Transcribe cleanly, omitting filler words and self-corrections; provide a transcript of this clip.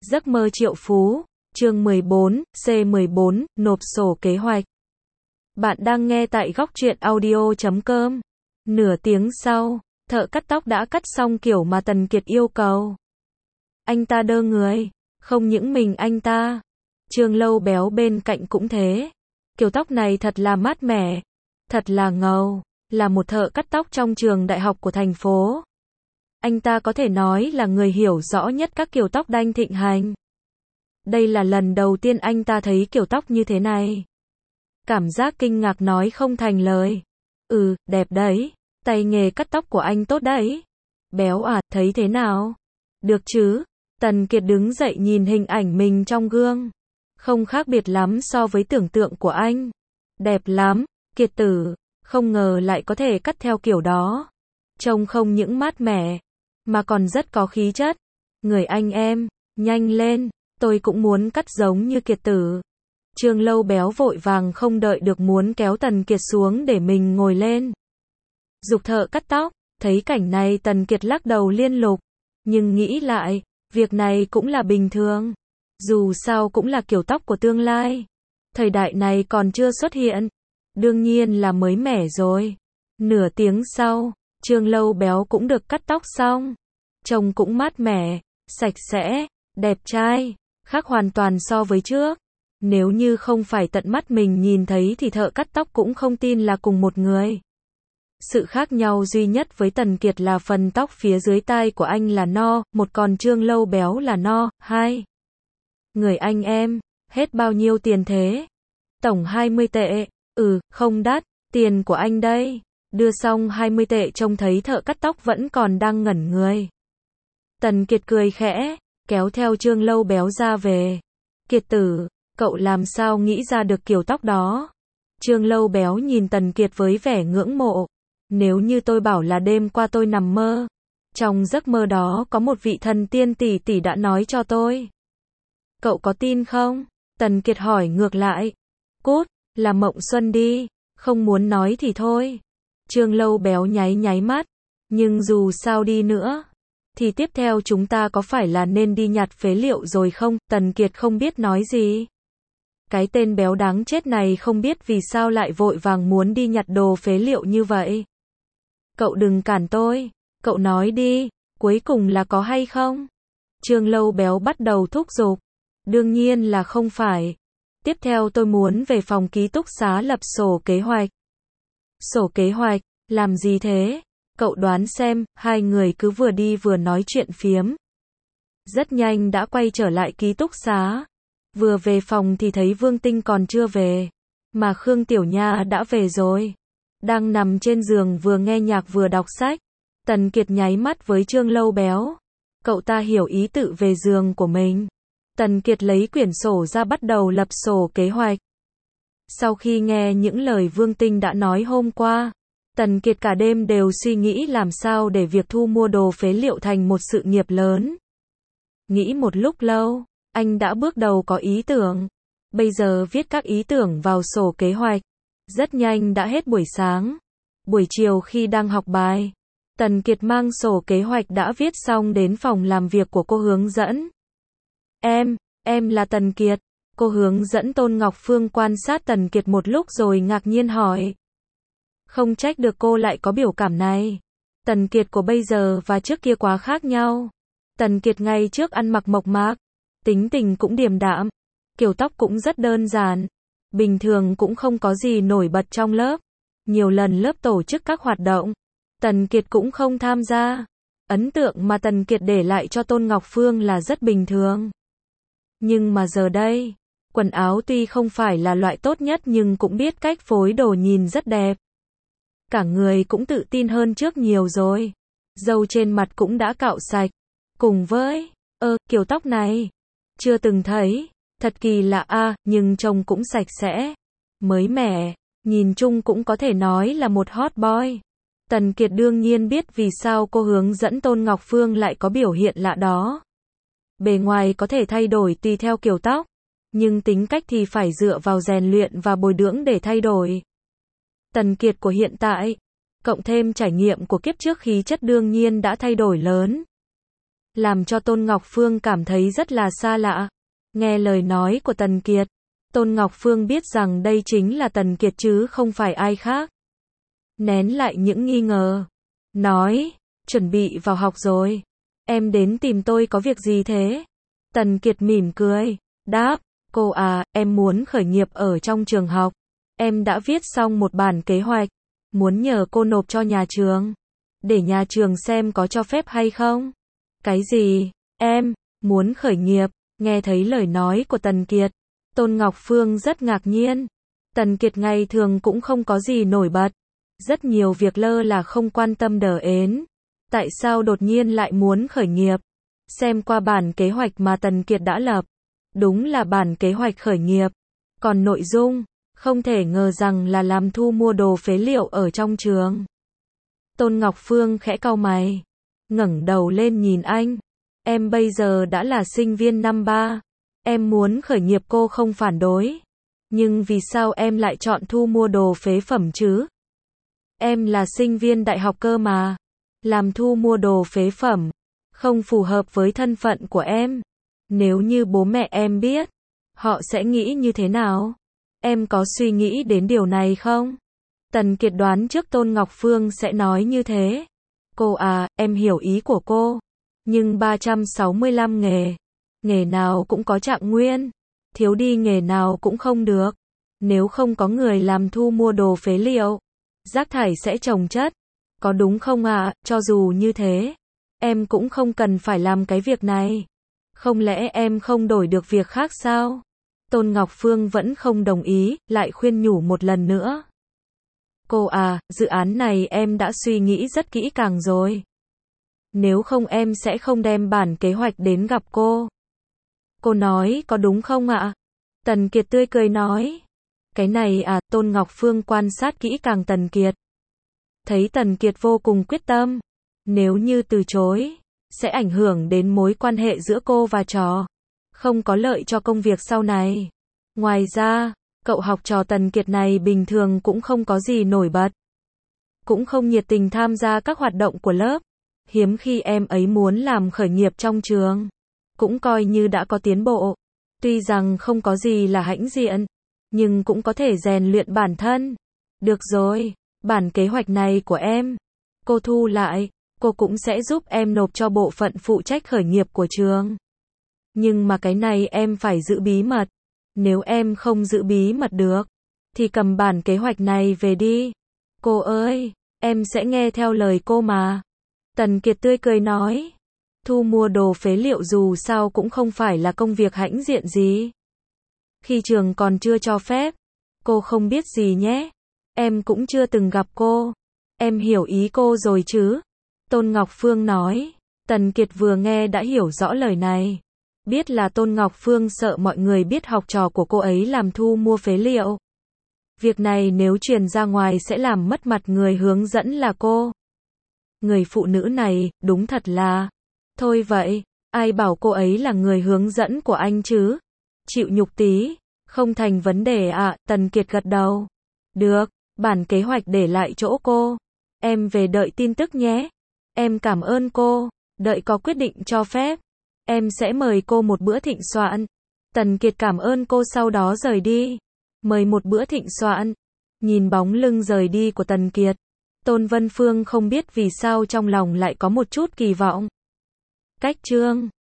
Giấc mơ triệu phú, chương 14, C14, nộp sổ kế hoạch. Bạn đang nghe tại góc truyện audio.com. Nửa tiếng sau, thợ cắt tóc đã cắt xong kiểu mà Tần Kiệt yêu cầu. Anh ta đơ người, không những mình anh ta. Trương Lâu Béo bên cạnh cũng thế. Kiểu tóc này thật là mát mẻ, thật là ngầu, là một thợ cắt tóc trong trường đại học của thành phố. Anh ta có thể nói là người hiểu rõ nhất các kiểu tóc đanh thịnh hành. Đây là lần đầu tiên anh ta thấy kiểu tóc như thế này. Cảm giác kinh ngạc nói không thành lời. Đẹp đấy, tay nghề cắt tóc của anh tốt đấy. Béo à, thấy thế nào? Được chứ? Tần Kiệt đứng dậy nhìn hình ảnh mình trong gương. Không khác biệt lắm so với tưởng tượng của anh. Đẹp lắm, Kiệt tử, không ngờ lại có thể cắt theo kiểu đó. Trông không những mát mẻ, mà còn rất có khí chất. Người anh em, nhanh lên, tôi cũng muốn cắt giống như Kiệt tử. Trương Lâu Béo vội vàng không đợi được muốn kéo Tần Kiệt xuống để mình ngồi lên. Giục thợ cắt tóc, thấy cảnh này Tần Kiệt lắc đầu liên lục. Nhưng nghĩ lại, việc này cũng là bình thường. Dù sao cũng là kiểu tóc của tương lai. Thời đại này còn chưa xuất hiện. Đương nhiên là mới mẻ rồi. Nửa tiếng sau, Trương Lâu Béo cũng được cắt tóc xong. Trông cũng mát mẻ, sạch sẽ, đẹp trai, khác hoàn toàn so với trước. Nếu như không phải tận mắt mình nhìn thấy thì thợ cắt tóc cũng không tin là cùng một người. Sự khác nhau duy nhất với Tần Kiệt là phần tóc phía dưới tai của anh là no, một còn Trương Lâu Béo là no, hai. Người anh em, hết bao nhiêu tiền thế? Tổng 20 tệ, không đắt, tiền của anh đây. Đưa xong 20 tệ trông thấy thợ cắt tóc vẫn còn đang ngẩn người. Tần Kiệt cười khẽ, kéo theo Trương Lâu Béo ra về. Kiệt tử, cậu làm sao nghĩ ra được kiểu tóc đó? Trương Lâu Béo nhìn Tần Kiệt với vẻ ngưỡng mộ. Nếu như tôi bảo là đêm qua tôi nằm mơ, trong giấc mơ đó có một vị thần tiên tỷ tỷ đã nói cho tôi. Cậu có tin không? Tần Kiệt hỏi ngược lại. Cút, là mộng xuân đi, không muốn nói thì thôi. Trương Lâu Béo nháy mắt. Nhưng dù sao đi nữa, thì tiếp theo chúng ta có phải là nên đi nhặt phế liệu rồi không? Tần Kiệt không biết nói gì. Cái tên béo đáng chết này không biết vì sao lại vội vàng muốn đi nhặt đồ phế liệu như vậy. Cậu đừng cản tôi, cậu nói đi, cuối cùng là có hay không? Trương Lâu Béo bắt đầu thúc giục. Đương nhiên là không phải. Tiếp theo tôi muốn về phòng ký túc xá lập sổ kế hoạch. Sổ kế hoạch, làm gì thế? Cậu đoán xem, hai người cứ vừa đi vừa nói chuyện phiếm. Rất nhanh đã quay trở lại ký túc xá. Vừa về phòng thì thấy Vương Tinh còn chưa về. Mà Khương Tiểu Nha đã về rồi. Đang nằm trên giường vừa nghe nhạc vừa đọc sách. Tần Kiệt nháy mắt với Trương Lâu Béo. Cậu ta hiểu ý tự về giường của mình. Tần Kiệt lấy quyển sổ ra bắt đầu lập sổ kế hoạch. Sau khi nghe những lời Vương Tinh đã nói hôm qua, Tần Kiệt cả đêm đều suy nghĩ làm sao để việc thu mua đồ phế liệu thành một sự nghiệp lớn. Nghĩ một lúc lâu, anh đã bước đầu có ý tưởng. Bây giờ viết các ý tưởng vào sổ kế hoạch. Rất nhanh đã hết buổi sáng. Buổi chiều khi đang học bài, Tần Kiệt mang sổ kế hoạch đã viết xong đến phòng làm việc của cô hướng dẫn. Em là Tần Kiệt. Cô hướng dẫn Tôn Ngọc Phương quan sát Tần Kiệt một lúc rồi ngạc nhiên hỏi. Không trách được cô lại có biểu cảm này. Tần Kiệt của bây giờ và trước kia quá khác nhau. Tần Kiệt ngày trước ăn mặc mộc mạc, tính tình cũng điềm đạm, kiểu tóc cũng rất đơn giản. Bình thường cũng không có gì nổi bật trong lớp. Nhiều lần lớp tổ chức các hoạt động, Tần Kiệt cũng không tham gia. Ấn tượng mà Tần Kiệt để lại cho Tôn Ngọc Phương là rất bình thường. Nhưng mà giờ đây, quần áo tuy không phải là loại tốt nhất nhưng cũng biết cách phối đồ nhìn rất đẹp. Cả người cũng tự tin hơn trước nhiều rồi. Râu trên mặt cũng đã cạo sạch. Cùng với, kiểu tóc này, chưa từng thấy. Thật kỳ lạ nhưng trông cũng sạch sẽ, mới mẻ, nhìn chung cũng có thể nói là một hot boy. Tần Kiệt đương nhiên biết vì sao cô hướng dẫn Tôn Ngọc Phương lại có biểu hiện lạ đó. Bề ngoài có thể thay đổi tùy theo kiểu tóc, nhưng tính cách thì phải dựa vào rèn luyện và bồi dưỡng để thay đổi. Tần Kiệt của hiện tại, cộng thêm trải nghiệm của kiếp trước khí chất đương nhiên đã thay đổi lớn. làm cho Tôn Ngọc Phương cảm thấy rất là xa lạ. Nghe lời nói của Tần Kiệt, Tôn Ngọc Phương biết rằng đây chính là Tần Kiệt chứ không phải ai khác. Nén lại những nghi ngờ, nói, chuẩn bị vào học rồi. Em đến tìm tôi có việc gì thế? Tần Kiệt mỉm cười, đáp, cô à, em muốn khởi nghiệp ở trong trường học. Em đã viết xong một bản kế hoạch, muốn nhờ cô nộp cho nhà trường, để nhà trường xem có cho phép hay không. Cái gì? Em muốn khởi nghiệp? Nghe thấy lời nói của Tần Kiệt, Tôn Ngọc Phương rất ngạc nhiên. Tần Kiệt ngày thường cũng không có gì nổi bật, rất nhiều việc lơ là không quan tâm đờ ến. Tại sao đột nhiên lại muốn khởi nghiệp? Xem qua bản kế hoạch mà Tần Kiệt đã lập, đúng là bản kế hoạch khởi nghiệp. Còn nội dung, không thể ngờ rằng là làm thu mua đồ phế liệu ở trong trường. Tôn Ngọc Phương khẽ cau mày, ngẩng đầu lên nhìn anh. Em bây giờ đã là sinh viên năm 3. Em muốn khởi nghiệp cô không phản đối. Nhưng vì sao em lại chọn thu mua đồ phế phẩm chứ? Em là sinh viên đại học cơ mà. Làm thu mua đồ phế phẩm, không phù hợp với thân phận của em. Nếu như bố mẹ em biết, họ sẽ nghĩ như thế nào? Em có suy nghĩ đến điều này không? Tần Kiệt đoán trước Tôn Ngọc Phương sẽ nói như thế. Cô à, em hiểu ý của cô. Nhưng 365 nghề, nghề nào cũng có trạng nguyên. Thiếu đi nghề nào cũng không được. Nếu không có người làm thu mua đồ phế liệu, rác thải sẽ chồng chất. Có đúng không ạ? Cho dù như thế, em cũng không cần phải làm cái việc này. Không lẽ em không đổi được việc khác sao? Tôn Ngọc Phương vẫn không đồng ý, lại khuyên nhủ một lần nữa. Cô à, dự án này em đã suy nghĩ rất kỹ càng rồi. Nếu không em sẽ không đem bản kế hoạch đến gặp cô. Cô nói có đúng không ạ? Tần Kiệt tươi cười nói. Cái này à, Tôn Ngọc Phương quan sát kỹ càng Tần Kiệt. Thấy Tần Kiệt vô cùng quyết tâm. Nếu như từ chối, sẽ ảnh hưởng đến mối quan hệ giữa cô và trò. Không có lợi cho công việc sau này. Ngoài ra, cậu học trò Tần Kiệt này bình thường cũng không có gì nổi bật. Cũng không nhiệt tình tham gia các hoạt động của lớp. Hiếm khi em ấy muốn làm khởi nghiệp trong trường. Cũng coi như đã có tiến bộ. Tuy rằng không có gì là hãnh diện, nhưng cũng có thể rèn luyện bản thân. Được rồi, bản kế hoạch này của em, cô thu lại, cô cũng sẽ giúp em nộp cho bộ phận phụ trách khởi nghiệp của trường. Nhưng mà cái này em phải giữ bí mật. Nếu em không giữ bí mật được, thì cầm bản kế hoạch này về đi. Cô ơi, em sẽ nghe theo lời cô mà. Tần Kiệt tươi cười nói. Thu mua đồ phế liệu dù sao cũng không phải là công việc hãnh diện gì. Khi trường còn chưa cho phép, cô không biết gì nhé. Em cũng chưa từng gặp cô. Em hiểu ý cô rồi chứ? Tôn Ngọc Phương nói. Tần Kiệt vừa nghe đã hiểu rõ lời này. Biết là Tôn Ngọc Phương sợ mọi người biết học trò của cô ấy làm thu mua phế liệu. Việc này nếu truyền ra ngoài sẽ làm mất mặt người hướng dẫn là cô. Người phụ nữ này, đúng thật là. Thôi vậy, ai bảo cô ấy là người hướng dẫn của anh chứ? Chịu nhục tí, không thành vấn đề ạ, Tần Kiệt gật đầu. Được, bản kế hoạch để lại chỗ cô. Em về đợi tin tức nhé. Em cảm ơn cô, đợi có quyết định cho phép. Em sẽ mời cô một bữa thịnh soạn. Tần Kiệt cảm ơn cô sau đó rời đi. Mời một bữa thịnh soạn. Nhìn bóng lưng rời đi của Tần Kiệt, Tôn Vân Phương không biết vì sao trong lòng lại có một chút kỳ vọng. Cách chương